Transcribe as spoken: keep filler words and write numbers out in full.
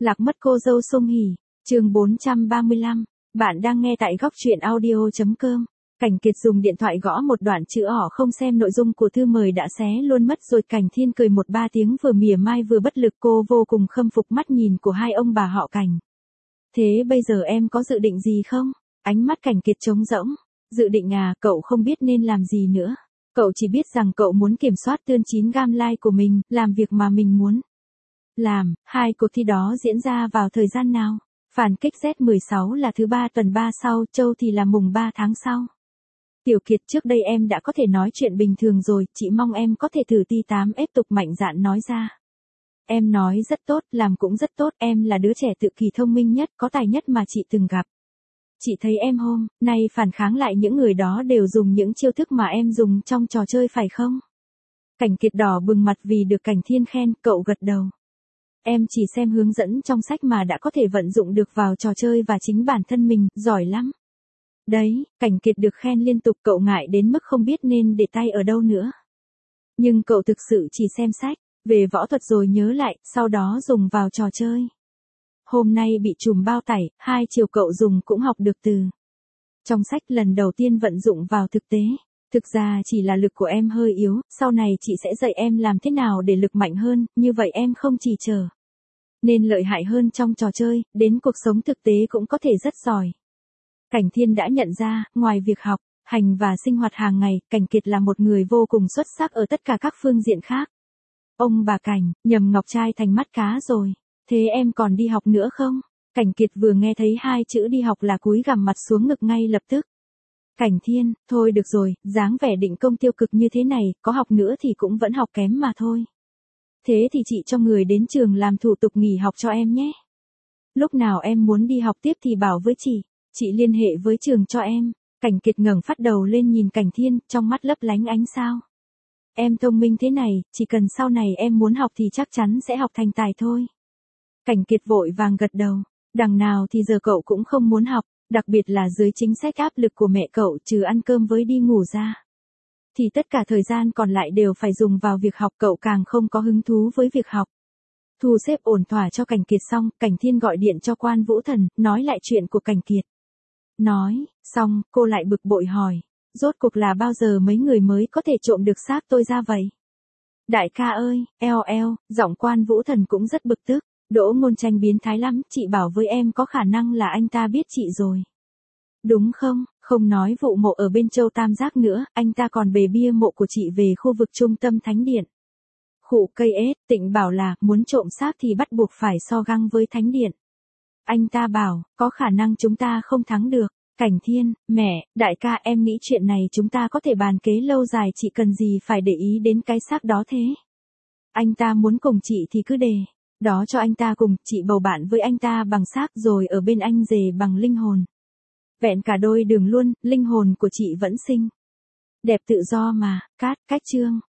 Lạc mất cô dâu Song Hỷ, chương bốn trăm ba mươi lăm. Bạn đang nghe tại góc truyện audio chấm com. Cảnh Kiệt dùng điện thoại gõ một đoạn chữ ỏ không xem nội dung của thư mời đã xé luôn mất rồi. Cảnh Thiên cười một ba tiếng vừa mỉa mai vừa bất lực, cô vô cùng khâm phục mắt nhìn của hai ông bà họ Cảnh. Thế bây giờ em có dự định gì không? Ánh mắt Cảnh Kiệt trống rỗng. Dự định à, cậu không biết nên làm gì nữa. Cậu chỉ biết rằng cậu muốn kiểm soát tương chín gam like của mình, làm việc mà mình muốn làm. Hai cuộc thi đó diễn ra vào thời gian nào? Phản kích Z mười sáu là thứ ba tuần ba sau, Châu thì là mùng ba tháng sau. Tiểu Kiệt, trước đây em đã có thể nói chuyện bình thường rồi, chị mong em có thể thử ti tám ép tục mạnh dạn nói ra. Em nói rất tốt, làm cũng rất tốt, em là đứa trẻ tự kỷ thông minh nhất, có tài nhất mà chị từng gặp. Chị thấy em hôm nay phản kháng lại những người đó đều dùng những chiêu thức mà em dùng trong trò chơi phải không? Cảnh Kiệt đỏ bừng mặt vì được Cảnh Thiên khen, cậu gật đầu. Em chỉ xem hướng dẫn trong sách mà đã có thể vận dụng được vào trò chơi và chính bản thân mình, giỏi lắm. Đấy, Cảnh Kiệt được khen liên tục, cậu ngại đến mức không biết nên để tay ở đâu nữa. Nhưng cậu thực sự chỉ xem sách về võ thuật rồi nhớ lại, sau đó dùng vào trò chơi. Hôm nay bị trùm bao tải, hai chiều cậu dùng cũng học được từ trong sách, lần đầu tiên vận dụng vào thực tế. Thực ra chỉ là lực của em hơi yếu, sau này chị sẽ dạy em làm thế nào để lực mạnh hơn, như vậy em không chỉ trở nên lợi hại hơn trong trò chơi, đến cuộc sống thực tế cũng có thể rất giỏi. Cảnh Thiên đã nhận ra, ngoài việc học, hành và sinh hoạt hàng ngày, Cảnh Kiệt là một người vô cùng xuất sắc ở tất cả các phương diện khác. Ông bà Cảnh, nhầm ngọc trai thành mắt cá rồi. Thế em còn đi học nữa không? Cảnh Kiệt vừa nghe thấy hai chữ đi học là cúi gằm mặt xuống ngực ngay lập tức. Cảnh Thiên, thôi được rồi, dáng vẻ định công tiêu cực như thế này, có học nữa thì cũng vẫn học kém mà thôi. Thế thì chị cho người đến trường làm thủ tục nghỉ học cho em nhé. Lúc nào em muốn đi học tiếp thì bảo với chị, chị liên hệ với trường cho em. Cảnh Kiệt ngẩng phát đầu lên nhìn Cảnh Thiên, trong mắt lấp lánh ánh sao. Em thông minh thế này, chỉ cần sau này em muốn học thì chắc chắn sẽ học thành tài thôi. Cảnh Kiệt vội vàng gật đầu, đằng nào thì giờ cậu cũng không muốn học, đặc biệt là dưới chính sách áp lực của mẹ cậu, trừ ăn cơm với đi ngủ ra. Thì tất cả thời gian còn lại đều phải dùng vào việc học, cậu càng không có hứng thú với việc học. Thu xếp ổn thỏa cho Cảnh Kiệt xong, Cảnh Thiên gọi điện cho Quan Vũ Thần, nói lại chuyện của Cảnh Kiệt. Nói, xong, cô lại bực bội hỏi, rốt cuộc là bao giờ mấy người mới có thể trộm được xác tôi ra vậy? Đại ca ơi, eo eo, giọng Quan Vũ Thần cũng rất bực tức. Đỗ Ngôn Tranh biến thái lắm, chị bảo với em có khả năng là anh ta biết chị rồi. Đúng không, không nói vụ mộ ở bên Châu Tam Giác nữa, anh ta còn bề bia mộ của chị về khu vực trung tâm thánh điện. Khụ cây ết, Tịnh bảo là, muốn trộm xác thì bắt buộc phải so găng với thánh điện. Anh ta bảo, có khả năng chúng ta không thắng được. Cảnh Thiên, mẹ, đại ca em nghĩ chuyện này chúng ta có thể bàn kế lâu dài, chị cần gì phải để ý đến cái xác đó thế. Anh ta muốn cùng chị thì cứ để đó cho anh ta cùng, chị bầu bạn với anh ta bằng xác rồi ở bên anh rể bằng linh hồn. Vẹn cả đôi đường luôn, linh hồn của chị vẫn xinh đẹp tự do mà, cát, cách chương.